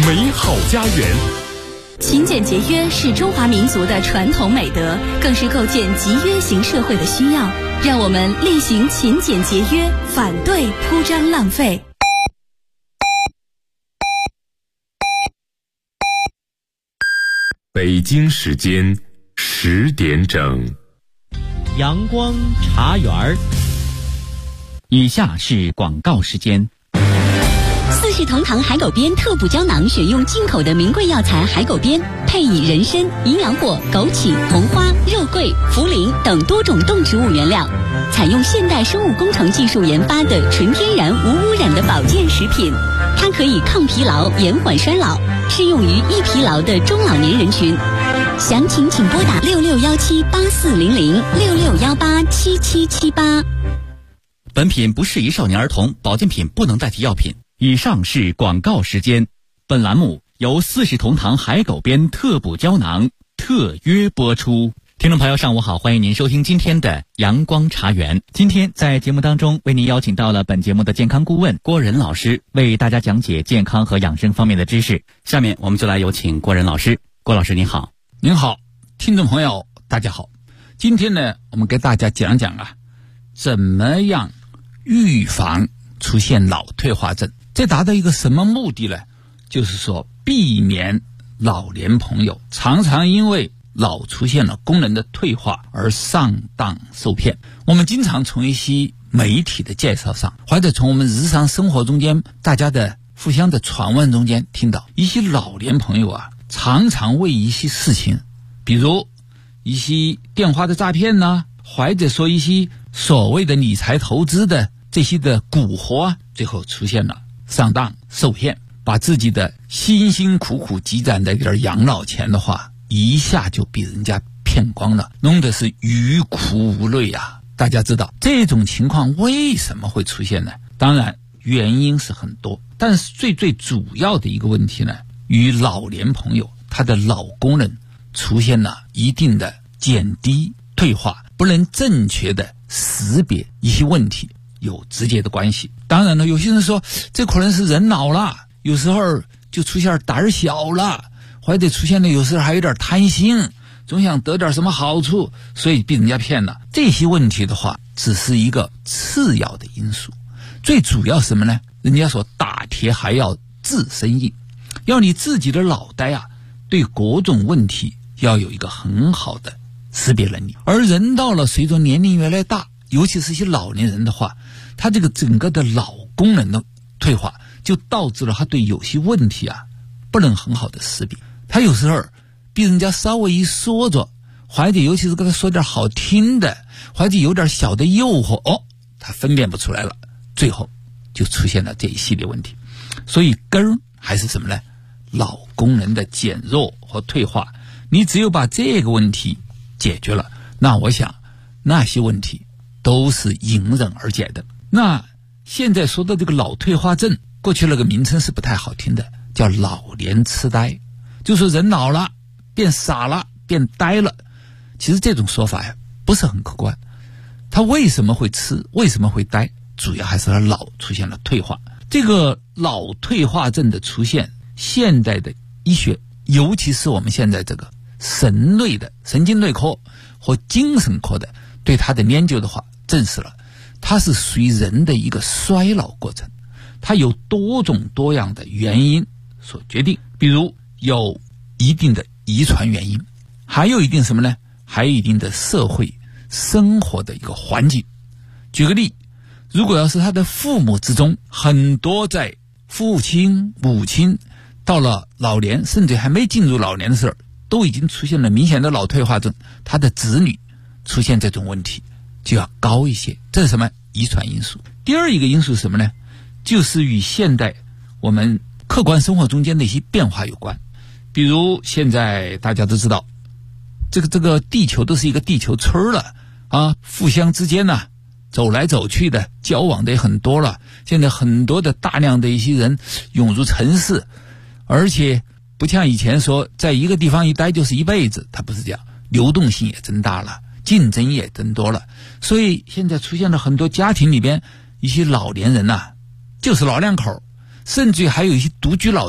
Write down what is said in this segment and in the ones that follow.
美好家园。 勤俭节约是中华民族的传统美德，更是构建集约型社会的需要。让我们厉行勤俭节约，反对铺张浪费。 北京时间10点整， 阳光茶园儿。以下是广告时间。 四世同堂海狗鞭特补胶囊选用进口的名贵药材海狗鞭，配以人参、营养果、枸杞、红花、肉桂、茯苓等多种动植物原料，采用现代生物工程技术研发的纯天然无污染的保健食品。它可以抗疲劳、延缓衰老，适用于易疲劳的中老年人群。详情请拨打6617840066187778。 本品不适宜少年儿童，保健品不能代替药品。以上是广告时间。本栏目由四世同堂海狗鞭特补胶囊特约播出。听众朋友上午好，欢迎您收听今天的阳光茶园。今天在节目当中为您邀请到了本节目的健康顾问郭仁老师，为大家讲解健康和养生方面的知识。下面我们就来有请郭仁老师。郭老师您好。 您好，听众朋友大家好。今天呢，我们给大家讲讲怎么样预防出现脑退化症。这达到一个什么目的呢？就是说避免老年朋友常常因为脑出现了功能的退化而上当受骗。我们经常从一些媒体的介绍上，或者从我们日常生活中间大家的互相的传闻中间听到一些老年朋友常常为一些事情，比如一些电话的诈骗或者说一些所谓的理财投资的这些的蛊惑最后出现了上当受骗，把自己的辛辛苦苦积攒的一点养老钱的话一下就被人家骗光了，弄得是欲哭无泪大家知道这种情况为什么会出现呢？当然原因是很多，但是最主要的一个问题呢，与老年朋友他的脑功能出现了一定的减低退化，不能正确的识别一些问题有直接的关系。当然了，有些人说这可能是人老了，有时候就出现胆小了，或者出现了有时候还有点贪心，总想得点什么好处，所以被人家骗了。这些问题的话只是一个次要的因素，最主要什么呢？人家说打铁还要自身硬，要你自己的脑袋对各种问题要有一个很好的识别能力。而人到了随着年龄越来越大，尤其是一些老年人的话，他这个整个的脑功能的退化，就导致了他对有些问题不能很好的识别。他有时候被人家稍微一说着，或者尤其是跟他说点好听的，或者有点小的诱惑他分辨不出来了，最后就出现了这一系列问题。所以根儿还是什么呢？脑功能的减弱和退化。你只有把这个问题解决了，那我想那些问题都是迎刃而解的。那现在说的这个脑退化症，过去那个名称是不太好听的，叫老年痴呆，就说人老了变傻了变呆了。其实这种说法不是很客观。他为什么会痴，为什么会呆，主要还是他脑出现了退化。这个脑退化症的出现，现代的医学，尤其是我们现在这个神类的神经内科和精神科的对它的研究的话，证实了它是属于人的一个衰老过程，它有多种多样的原因所决定。比如有一定的遗传原因，还有一定什么呢？还有一定的社会生活的一个环境。举个例，如果要是他的父母之中很多在父亲母亲到了老年甚至还没进入老年的时候都已经出现了明显的脑退化症，他的子女出现这种问题就要高一些。这是什么？遗传因素。第二一个因素是什么呢？就是与现代我们客观生活中间的一些变化有关。比如现在大家都知道这个地球都是一个地球村了互相之间走来走去的交往的也很多了。现在很多的大量的一些人涌入城市，而且不像以前说在一个地方一待就是一辈子，它不是这样，流动性也增大了，竞争也增多了。所以现在出现了很多家庭里边一些老年人就是老两口，甚至还有一些独居老人，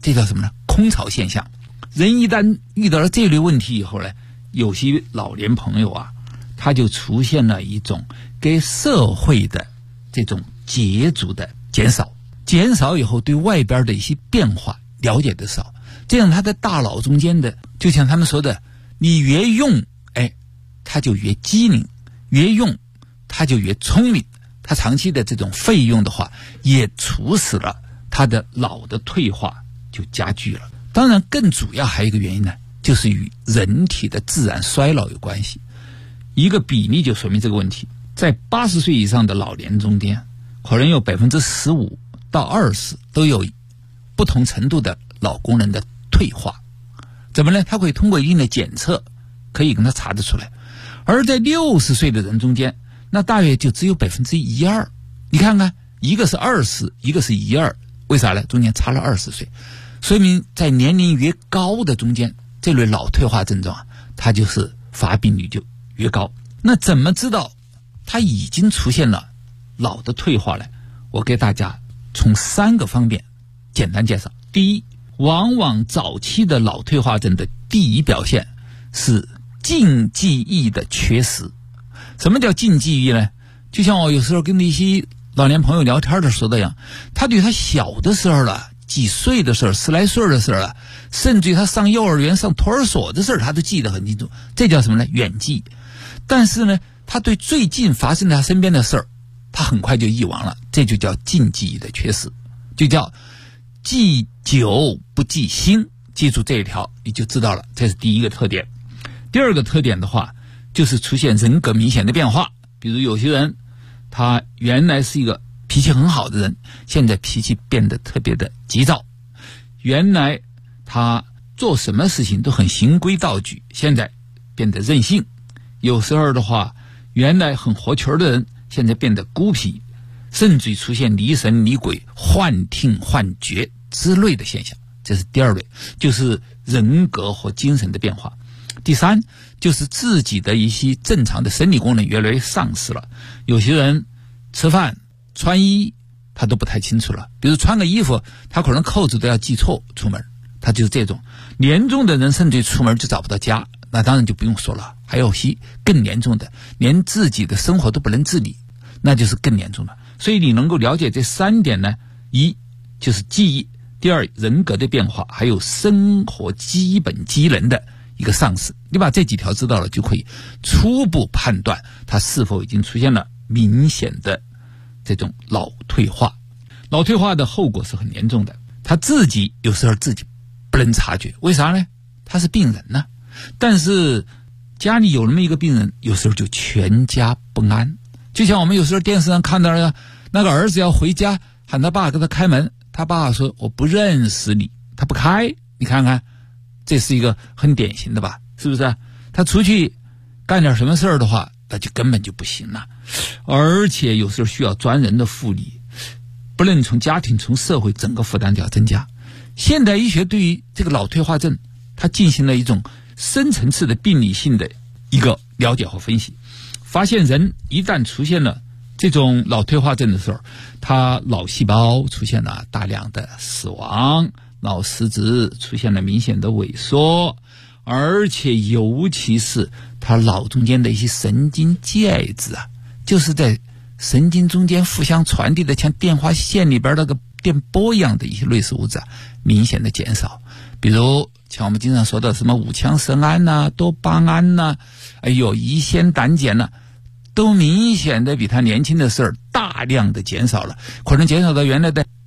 这叫什么呢？空巢现象。人一旦遇到了这类问题以后呢，有些老年朋友啊，他就出现了一种给社会的这种接触的减少以后，对外边的一些变化了解的少，这样他的大脑中间的，就像他们说的，你越用他就越机灵，越用他就越聪明，他长期的这种费用的话，也促使了他的脑的退化就加剧了。当然更主要还有一个原因呢，就是与人体的自然衰老有关系。一个比例就说明这个问题，在80岁以上的老年中间，可能有15%到20%都有不同程度的脑功能的退化。怎么呢？他会通过一定的检测可以跟他查得出来。而在60岁的人中间，那大约就只有1-2%。你看看，一个是20，一个是12，为啥呢？中间差了20岁，说明在年龄越高的中间，这类脑退化症状它就是发病率就越高。那怎么知道它已经出现了脑的退化呢？我给大家从3个方面简单介绍。第一，往往早期的脑退化症的第一表现是近记忆的缺失。什么叫近记忆呢？就像我有时候跟一些老年朋友聊天的时候那样，他对他小的时候了，几岁的事儿，10来岁的事儿了，甚至于他上幼儿园上托儿所的事儿，他都记得很清楚。这叫什么呢？远记。但是呢，他对最近发生在他身边的事儿，他很快就遗忘了，这就叫近记忆的缺失，就叫记久不记新。记住这一条你就知道了，这是第一个特点。第二个特点的话，就是出现人格明显的变化。比如有些人他原来是一个脾气很好的人，现在脾气变得特别的急躁。原来他做什么事情都很循规蹈矩，现在变得任性。有时候的话，原来很活球的人现在变得孤僻，甚至于出现离神离鬼、幻听幻觉之类的现象。这是第二类，就是人格和精神的变化。第三，就是自己的一些正常的生理功能越来越丧失了。有些人吃饭穿衣他都不太清楚了，比如穿个衣服他可能扣子都要系错出门，他就是这种。严重的人甚至于出门就找不到家，那当然就不用说了。还有些更严重的，连自己的生活都不能自理，那就是更严重了。所以你能够了解这3点呢，一就是记忆，第二人格的变化，还有生活基本机能的一个丧失。你把这几条知道了，就可以初步判断它是否已经出现了明显的这种脑退化。脑退化的后果是很严重的，他自己有时候自己不能察觉，为啥呢？他是病人呢，但是家里有那么一个病人，有时候就全家不安。就像我们有时候电视上看到了那个儿子要回家，喊他爸给他开门，他爸说我不认识你，他不开。你看看，这是一个很典型的吧，是不是？他出去干点什么事儿的话，那就根本就不行了，而且有时候需要专人的护理，不能从家庭从社会整个负担就要增加。现代医学对于这个脑退化症，它进行了一种深层次的病理性的一个了解和分析，发现人一旦出现了这种脑退化症的时候，他脑细胞出现了大量的死亡，脑实质出现了明显的萎缩，而且尤其是他脑中间的一些神经介质啊，就是在神经中间互相传递的像电话线里边那个电波一样的一些类似物质啊，明显的减少。比如像我们经常说的什么五羟色胺呐、多巴胺呐、乙酰胆碱呐，都明显的比他年轻的时候大量的减少了，可能减少到原来的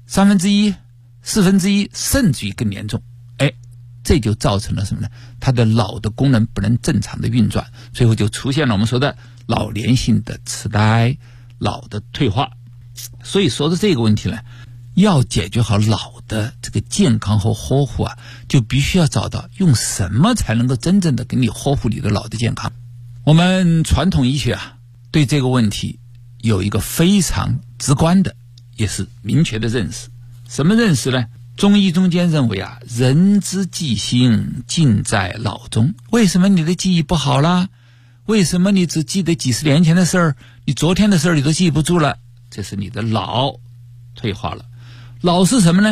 1/3、1/4，甚至于更严重。这就造成了什么呢？他的脑的功能不能正常的运转，最后就出现了我们说的老年性的痴呆、脑的退化。所以说的这个问题呢，要解决好脑的这个健康和呵护啊，就必须要找到用什么才能够真正的给你呵护你的脑的健康。我们传统医学啊，对这个问题有一个非常直观的也是明确的认识。什么认识呢？中医中间认为啊，人之记性尽在脑中。为什么你的记忆不好啦？为什么你只记得几十年前的事儿，你昨天的事儿你都记不住了？这是你的脑退化了。脑是什么呢？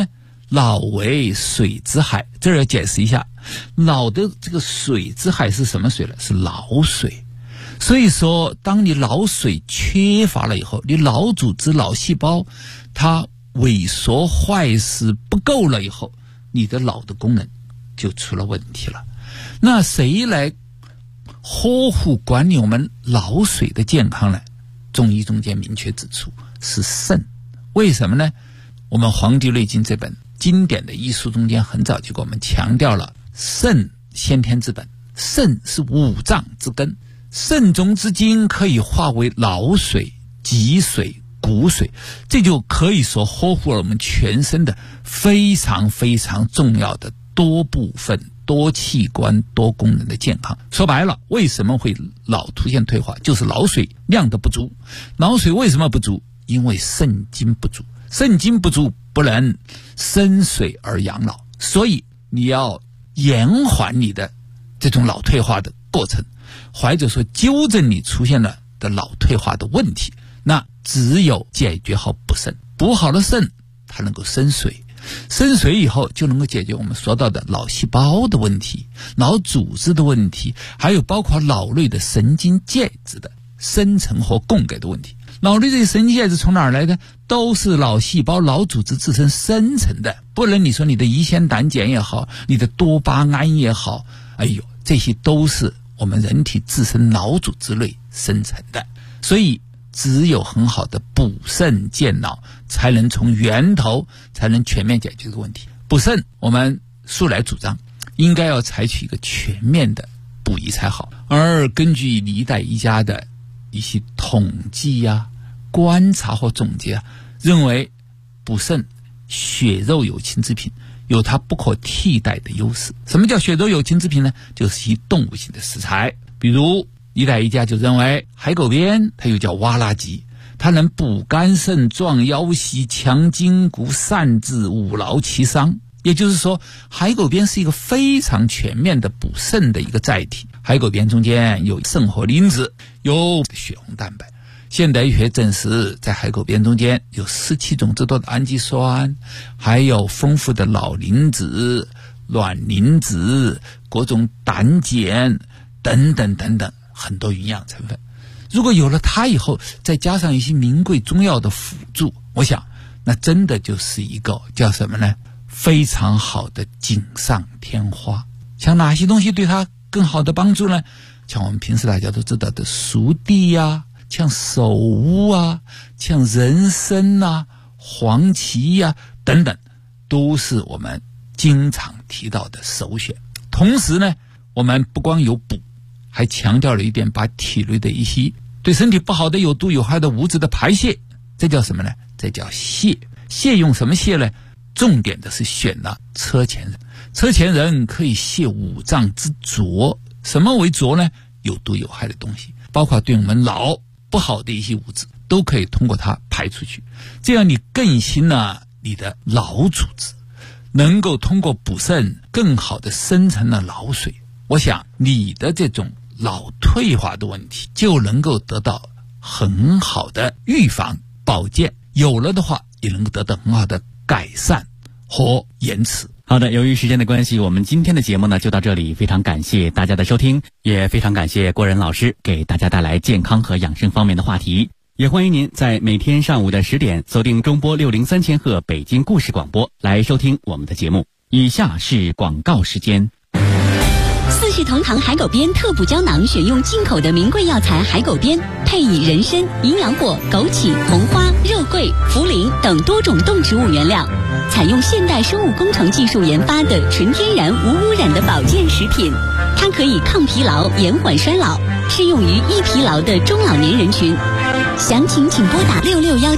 老为水之害，这儿要解释一下，老的这个水之害是什么水呢？是脑水。所以说当你脑水缺乏了以后，你脑组织脑细胞它萎缩坏死不够了以后，你的脑的功能就出了问题了。那谁来呵护管理我们脑水的健康呢？中医中间明确指出是肾。为什么呢？我们《黄帝内经》这本经典的医书中间很早就给我们强调了，肾先天之本，肾是五脏之根，肾中之精可以化为脑水、脊水、骨水，这就可以说呵护了我们全身的非常非常重要的多部分、多器官、多功能的健康。说白了，为什么会脑出现退化，就是脑水量的不足。脑水为什么不足？因为肾精不足，肾精不足不能生水而养脑，所以你要延缓你的这种脑退化的过程，或者说纠正你出现了的脑退化的问题，那只有解决好补肾。补好了肾，它能够生水，生水以后就能够解决我们说到的脑细胞的问题、脑组织的问题，还有包括脑内的神经介质的生成和供给的问题。脑内这些神经介质从哪儿来的？都是脑细胞、脑组织自身生成的，不能你说你的乙酰胆碱也好，你的多巴胺也好，这些都是我们人体自身脑组织内生成的。所以只有很好的补肾健脑，才能从源头才能全面解决这个问题。补肾我们素来主张应该要采取一个全面的补益才好，而根据历代医家的一些统计观察和总结认为补肾血肉有情之品有它不可替代的优势。什么叫血肉有情之品呢？就是以动物性的食材，比如历代医家就认为海狗鞭它又叫挖拉吉，它能补肝肾、壮腰膝、强筋骨、散志、五劳其伤。也就是说，海狗鞭是一个非常全面的补肾的一个载体。海狗鞭中间有肾活磷脂，有血红蛋白。现代医学证实，在海狗鞭中间有17种之多的氨基酸，还有丰富的脑磷脂、卵磷脂、各种胆碱等等等等很多营养成分。如果有了它以后，再加上一些名贵中药的辅助，我想那真的就是一个叫什么呢？非常好的锦上添花。像哪些东西对它更好的帮助呢？像我们平时大家都知道的熟地像首乌像人参黄芪等等，都是我们经常提到的首选。同时呢，我们不光有补，还强调了一点，把体内的一些对身体不好的有毒有害的物质的排泄，这叫什么呢？这叫泻。泻用什么泻呢？重点的是选了车前人。车前人可以泻五脏之浊。什么为浊呢？有毒有害的东西，包括对我们脑不好的一些物质，都可以通过它排出去。这样你更新了你的脑组织，能够通过补肾更好的生成了脑水。我想你的这种脑退化的问题就能够得到很好的预防保健，有了的话也能够得到很好的改善和延迟。 好的，由于时间的关系，我们今天的节目呢就到这里，非常感谢大家的收听，也非常感谢郭仁老师给大家带来健康和养生方面的话题。也欢迎您在每天上午的10点锁定中波603千赫北京故事广播来收听我们的节目。以下是广告时间。 四世同堂海狗鞭特补胶囊选用进口的名贵药材海狗鞭，配以人参、营养果、枸杞、红花、肉桂、茯苓等多种动植物原料，采用现代生物工程技术研发的纯天然无污染的保健食品。它可以抗疲劳、延缓衰老，适用于易疲劳的中老年人群。详情请拨打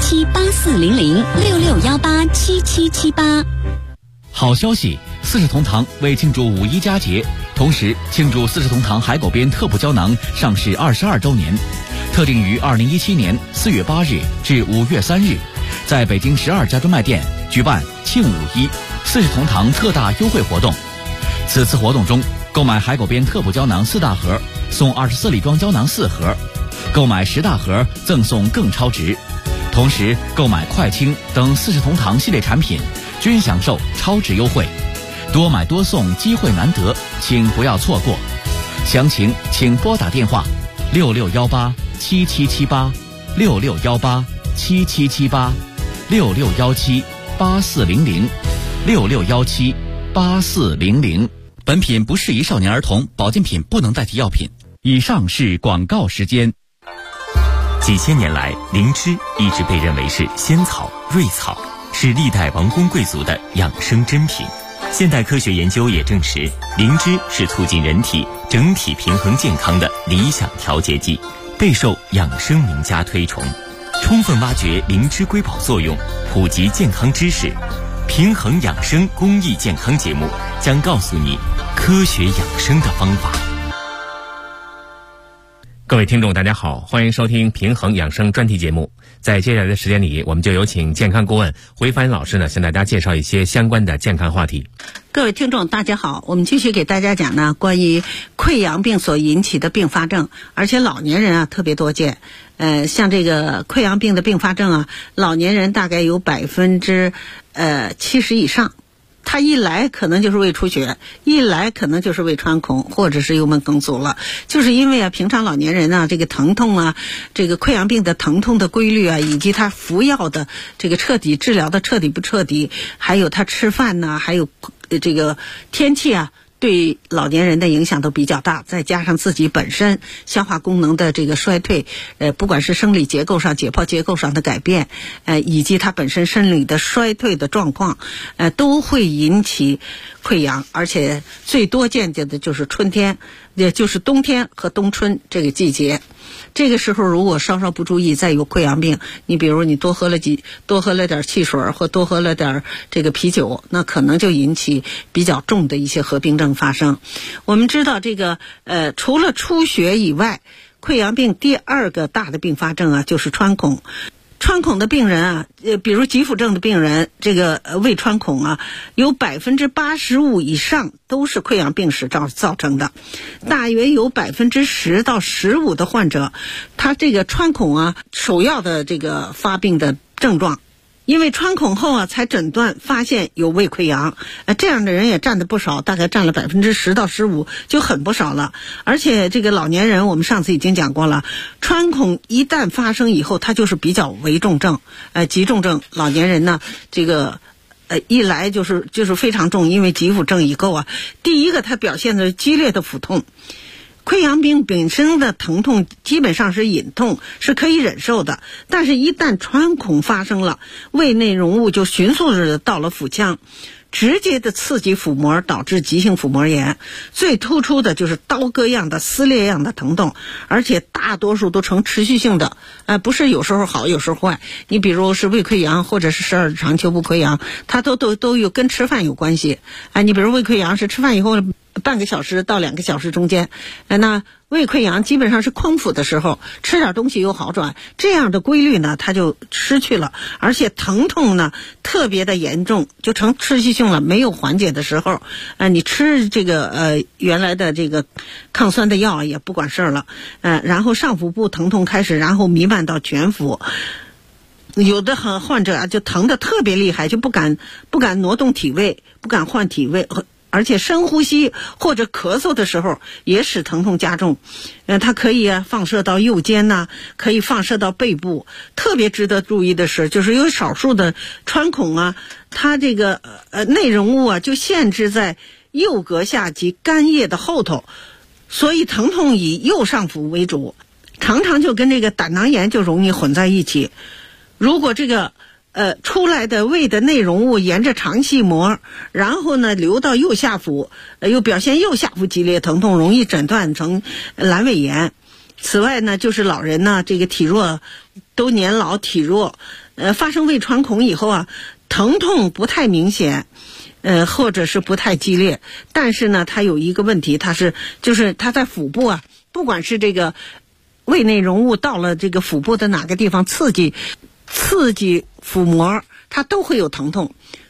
6617840066187778。 好消息，四世同堂为庆祝五一佳节，同时庆祝四世同堂海狗鞭特补胶囊上市22周年，特定于2017年4月8日至5月3日，在北京12家专卖店举办庆五一四世同堂特大优惠活动。此次活动中，购买海狗鞭特补胶囊4大盒送24粒装胶囊4盒，购买10大盒赠送更超值。同时购买快清等四世同堂系列产品均享受超值优惠，多买多送，机会难得，请不要错过。详情请拨打电话661877786617840066178400。本品不适宜少年儿童，保健品不能代替药品。以上是广告时间。 几千年来，灵芝一直被认为是仙草、瑞草，是历代王公贵族的养生珍品。现代科学研究也证实，灵芝是促进人体整体平衡健康的理想调节剂，备受养生名家推崇。充分挖掘灵芝瑰宝作用，普及健康知识，平衡养生公益健康节目将告诉你科学养生的方法。 各位听众大家好，欢迎收听平衡养生专题节目。在接下来的时间里，我们就有请健康顾问回帆老师呢，向大家介绍一些相关的健康话题。 各位听众大家好，我们继续给大家讲呢关于溃疡病所引起的并发症，而且老年人啊特别多见。像这个溃疡病的并发症啊，老年人大概有70%以上。他一来可能就是胃出血，一来可能就是胃穿孔，或者是幽门梗阻了。就是因为啊，平常老年人啊，这个疼痛啊，这个溃疡病的疼痛的规律啊，以及他服药的这个彻底治疗的彻底不彻底，还有他吃饭呢，还有这个天气啊，对老年人的影响都比较大，再加上自己本身消化功能的这个衰退，不管是生理结构上、解剖结构上的改变，以及他本身生理的衰退的状况，都会引起溃疡，而且最多见的就是春天，也就是冬天和冬春这个季节。这个时候如果稍稍不注意，再有溃疡病，你比如你多喝了点汽水，或多喝了点这个啤酒，那可能就引起比较重的一些合并症发生。我们知道这个除了出血以外，溃疡病第二个大的并发症啊就是穿孔。穿孔的病人啊，比如急腹症的病人，这个胃穿孔啊，有85%以上都是溃疡病史造成的，大约有10%到15%的患者，他这个穿孔啊，首要的这个发病的症状。因为穿孔后啊，才诊断发现有胃溃疡，这样的人也占得不少，大概占了10%到15%，就很不少了。而且这个老年人，我们上次已经讲过了，穿孔一旦发生以后，它就是比较危重症，急重症。老年人呢，这个一来就是非常重，因为急腹症以后啊，第一个它表现的激烈的腹痛。溃疡病本身的疼痛基本上是隐痛，是可以忍受的，但是一旦穿孔发生了，胃内容物就迅速的到了腹腔，直接的刺激腹膜，导致急性腹膜炎。最突出的就是刀割样的撕裂样的疼痛，而且大多数都呈持续性的，不是有时候好有时候坏。你比如是胃溃疡或者是十二指肠丘部溃疡，它都有跟吃饭有关系。你比如胃溃疡是吃饭以后半个小时到2个小时中间，那胃溃疡基本上是空腹的时候吃点东西又好转，这样的规律呢它就失去了，而且疼痛呢特别的严重，就成持续性了，没有缓解的时候，你吃这个原来的这个抗酸的药也不管事儿了，然后上腹部疼痛开始，然后弥漫到全腹。有的患者啊就疼得特别厉害，就不敢挪动体位，不敢换体位，而且深呼吸或者咳嗽的时候也使疼痛加重。它可以放射到右肩呐，可以放射到背部。特别值得注意的是，就是有少数的穿孔啊，它这个内容物啊就限制在右膈下及肝叶的后头，所以疼痛以右上腹为主，常常就跟这个胆囊炎就容易混在一起。如果这个出来的胃的内容物沿着肠系膜，然后呢流到右下腹，又表现右下腹激烈疼痛，容易诊断成阑尾炎。此外呢，就是老人呢这个体弱，都年老体弱，发生胃穿孔以后啊，疼痛不太明显，或者是不太激烈，但是呢它有一个问题，就是它在腹部啊，不管是这个胃内容物到了这个腹部的哪个地方刺激腹膜，它都会有疼痛。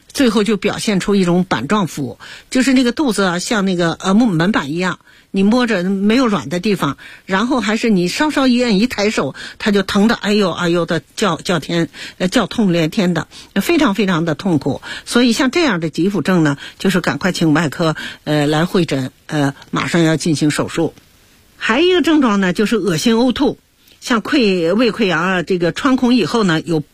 最后就表现出一种板状腹，就是那个肚子啊像那个门板一样，你摸着没有软的地方，然后还是你稍稍一抬手，它就疼得哎呦哎呦的叫痛连天的，非常非常的痛苦。所以像这样的急腹症呢，就是赶快请外科来会诊，马上要进行手术。还有一个症状呢，就是恶心呕吐，像胃溃疡啊，这个穿孔以后呢，有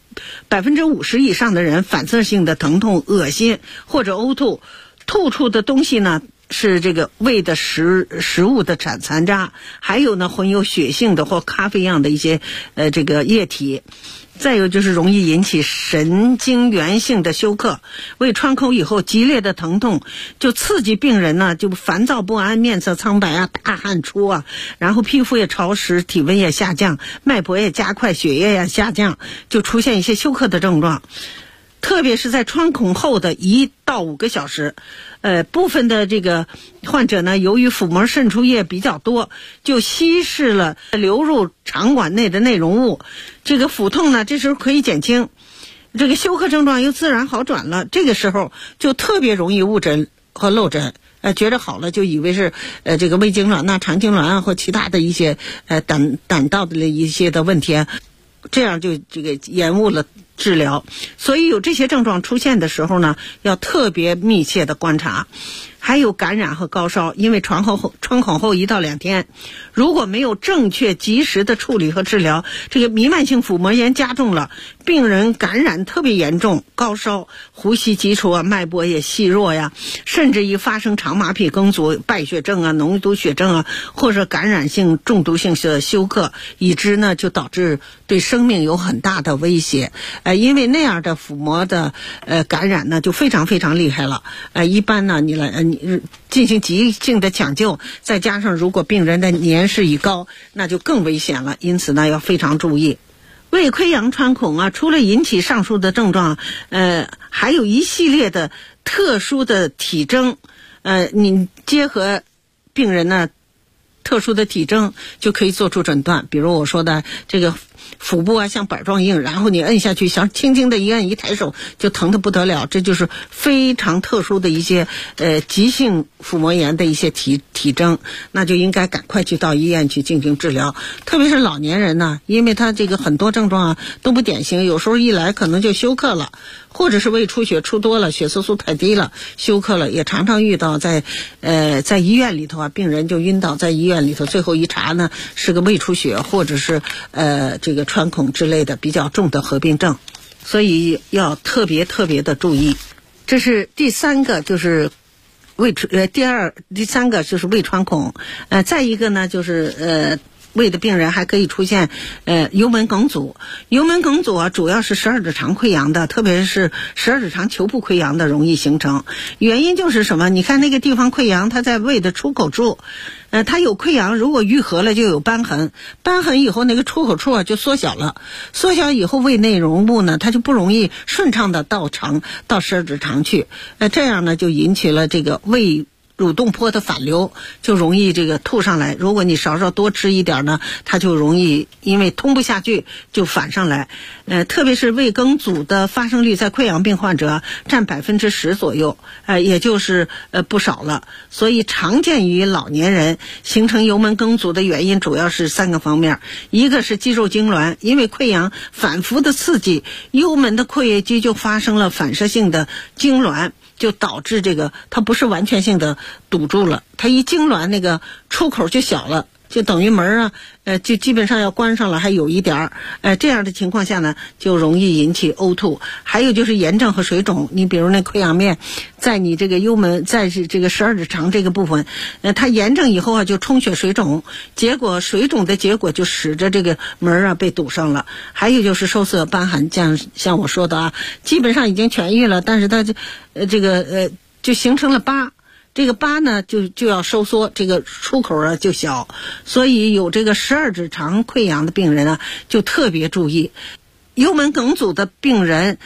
50%以上的人反射性的疼痛、恶心或者呕吐，吐出的东西呢是这个胃的食物的残渣，还有呢混有血性的或咖啡样的一些这个液体。再有就是容易引起神经源性的休克，胃穿孔以后激烈的疼痛就刺激病人呢就烦躁不安、面色苍白啊、大汗出啊，然后皮肤也潮湿、体温也下降、脉搏也加快、血液也下降，就出现一些休克的症状。特别是在穿孔后的1到5个小时，部分的这个患者呢，由于腹膜渗出液比较多，就稀释了流入肠管内的内容物，这个腹痛呢，这时候可以减轻，这个休克症状又自然好转了。这个时候就特别容易误诊和漏诊，觉得好了就以为是这个胃痉挛呐、肠痉挛啊或其他的一些胆道的一些的问题，这样就这个延误了治疗。所以有这些症状出现的时候呢，要特别密切的观察。还有感染和高烧，因为穿孔后1到2天，如果没有正确及时的处理和治疗，这个弥漫性腹膜炎加重了，病人感染特别严重，高烧、呼吸急促啊，脉搏也细弱呀，甚至于发生肠麻痹梗阻、败血症啊、脓毒血症啊，或者感染性中毒性的休克，以致呢就导致对生命有很大的威胁。因为那样的腹膜的感染呢就非常非常厉害了。一般呢你进行急性的抢救，再加上如果病人的年事已高，那就更危险了。因此呢要非常注意。胃溃疡穿孔啊，除了引起上述的症状，还有一系列的特殊的体征，你结合病人呢特殊的体征就可以做出诊断。比如我说的这个腹部啊像板状硬，然后你摁下去，想轻轻的一摁一抬手就疼得不得了，这就是非常特殊的一些急性腹膜炎的一些体征，那就应该赶快去到医院去进行治疗。特别是老年人呢，因为他这个很多症状啊都不典型，有时候一来可能就休克了，或者是胃出血出多了，血色素太低了休克了，也常常遇到在医院里头啊，病人就晕倒在医院里头，最后一查呢是个胃出血或者是这个穿孔之类的比较重的合并症，所以要特别的注意。这是第三个，就是第三个就是胃穿孔。再一个呢就是胃的病人还可以出现幽门梗阻。幽门梗阻啊，主要是十二指肠溃疡的，特别是十二指肠球部溃疡的容易形成。原因就是什么？你看那个地方溃疡，它在胃的出口处，它有溃疡，如果愈合了就有瘢痕，瘢痕以后那个出口处啊就缩小了，缩小以后胃内容物呢它就不容易顺畅的到十二指肠去，这样呢就引起了这个胃蠕动波的反流，就容易这个吐上来。如果你稍稍多吃一点呢，它就容易因为通不下去就反上来。特别是胃梗阻的发生率在溃疡病患者占10%左右，也就是不少了。所以常见于老年人形成幽门梗阻的原因主要是3个方面。一个是肌肉痉挛，因为溃疡反复的刺激，幽门的括约肌就发生了反射性的痉挛，就导致这个它不是完全性的堵住了，它一痉挛那个出口就小了，就等于门啊就基本上要关上了，还有一点这样的情况下呢就容易引起呕吐。还有就是炎症和水肿，你比如那溃疡面在你这个幽门，在这个十二指肠这个部分，它炎症以后啊就充血水肿，结果水肿的结果就使得这个门啊被堵上了。还有就是受色瘢痕，像我说的啊，基本上已经痊愈了，但是它就形成了疤，这个疤呢就要收缩，这个出口啊就小，所以有这个十二指肠溃疡的病人啊就特别注意。幽门梗阻的病人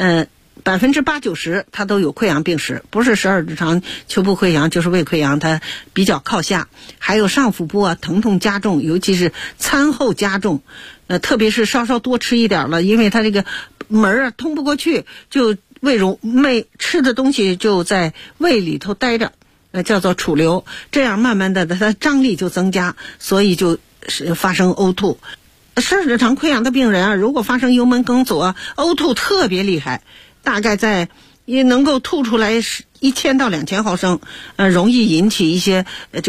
80%-90%他都有溃疡病史，不是十二指肠球部溃疡就是胃溃疡，它比较靠下。还有上腹部啊疼痛加重，尤其是餐后加重，特别是稍稍多吃一点了，因为它这个门啊通不过去，就胃吃的东西就在胃里头待着，叫做储留，这样慢慢的它张力就增加，所以就是发生呕吐。十二指肠溃疡的病人啊，如果发生幽门梗阻啊，呕吐特别厉害，大概也能够吐出来1000到2000毫升，容易引起一些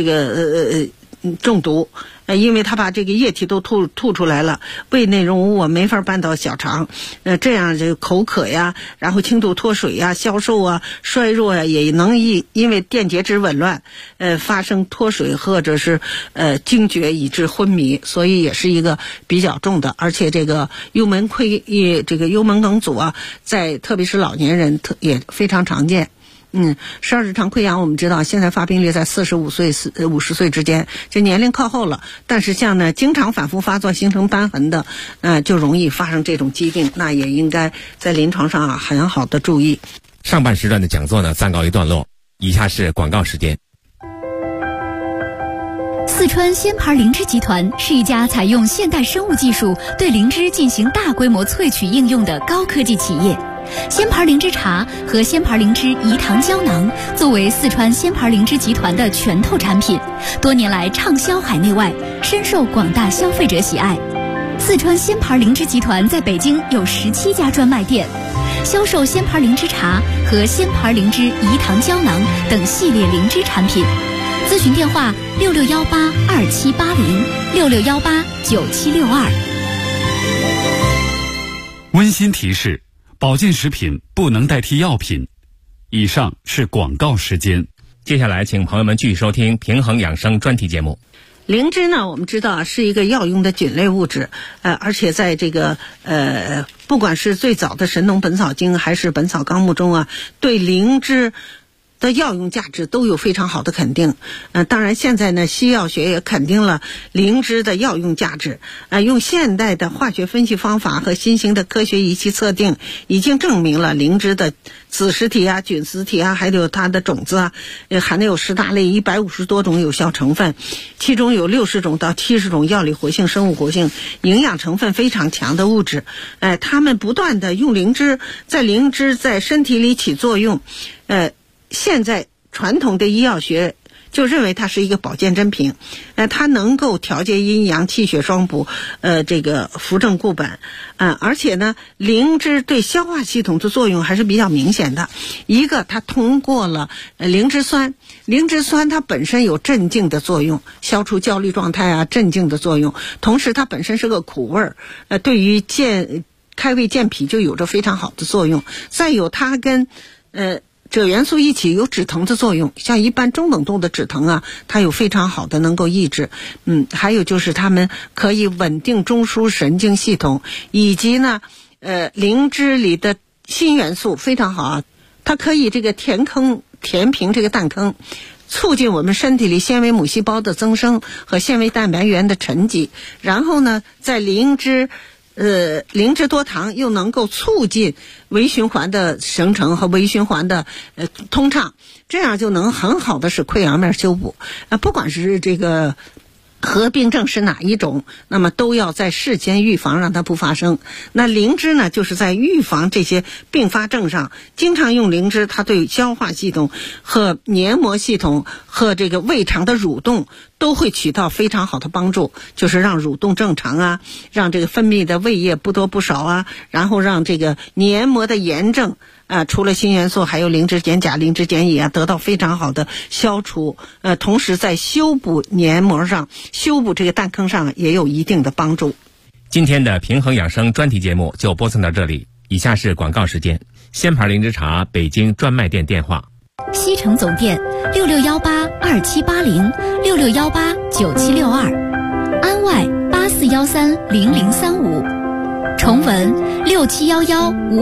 中毒，因为他把这个液体都吐出来了，胃内容物没法搬到小肠，这样就口渴呀，然后轻度脱水呀、消瘦啊、衰弱呀，也能因为电解质紊乱，发生脱水或者是惊厥以致昏迷，所以也是一个比较重的。而且这个幽门梗阻啊，在特别是老年人也非常常见。十二指肠溃疡我们知道现在发病率在45岁、50岁之间，这年龄靠后了。但是像呢经常反复发作形成瘢痕的，就容易发生这种疾病，那也应该在临床上很好的注意。 上半时段的讲座呢暂告一段落，以下是广告时间。 四川鲜牌灵芝集团是一家采用现代生物技术对灵芝进行大规模萃取应用的高科技企业。鲜牌灵芝茶和鲜牌灵芝饴糖胶囊作为四川鲜牌灵芝集团的拳头产品，多年来畅销海内外，深受广大消费者喜爱。四川鲜牌灵芝集团在北京有17家专卖店，销售鲜牌灵芝茶和鲜牌灵芝饴糖胶囊等系列灵芝产品。咨询电话66182780，66189762。 温馨提示：保健食品不能代替药品。以上是广告时间。 接下来请朋友们继续收听平衡养生专题节目。 灵芝呢，我们知道是一个药用的菌类物质，而且在这个不管是最早的《神农本草经》还是《本草纲目》中啊，对灵芝的药用价值都有非常好的肯定。当然现在呢，西药学也肯定了灵芝的药用价值。用现代的化学分析方法和新型的科学仪器测定，已经证明了灵芝的子实体啊、菌实体啊，还有它的种子啊，含有10大类150多种有效成分，其中有60种到70种药理活性、生物活性、营养成分非常强的物质。他们不断的用灵芝在身体里起作用。现在传统的医药学就认为它是一个保健珍品，它能够调节阴阳、气血双补，这个扶正固本，而且呢，灵芝对消化系统的作用还是比较明显的。一个，它通过了灵芝酸它本身有镇静的作用，消除焦虑状态啊，镇静的作用。同时，它本身是个苦味儿，对于开胃健脾就有着非常好的作用。再有，它跟锗元素一起有止疼的作用，像一般中等度的止疼啊，它有非常好的能够抑制。还有就是它们可以稳定中枢神经系统，以及呢，灵芝里的锌元素非常好啊，它可以这个填平这个蛋坑，促进我们身体里纤维母细胞的增生和纤维蛋白原的沉积。然后呢，在灵芝多糖又能够促进微循环的生成和微循环的通畅，这样就能很好的使溃疡面修补。不管是这个合并症是哪一种，那么都要在事先预防，让它不发生。那灵芝呢，就是在预防这些并发症上，经常用灵芝，它对消化系统和黏膜系统和这个胃肠的蠕动都会起到非常好的帮助，就是让蠕动正常啊，让这个分泌的胃液不多不少啊，然后让这个黏膜的炎症除了锌元素还有灵芝碱钾、灵芝碱乙啊得到非常好的消除，同时在修补黏膜上、修补这个蛋坑上也有一定的帮助。 今天的平衡养生专题节目就播送到这里，以下是广告时间。鲜牌灵芝茶北京专卖店电话： 西城总店66182780，66189762，安外84130035，重文6711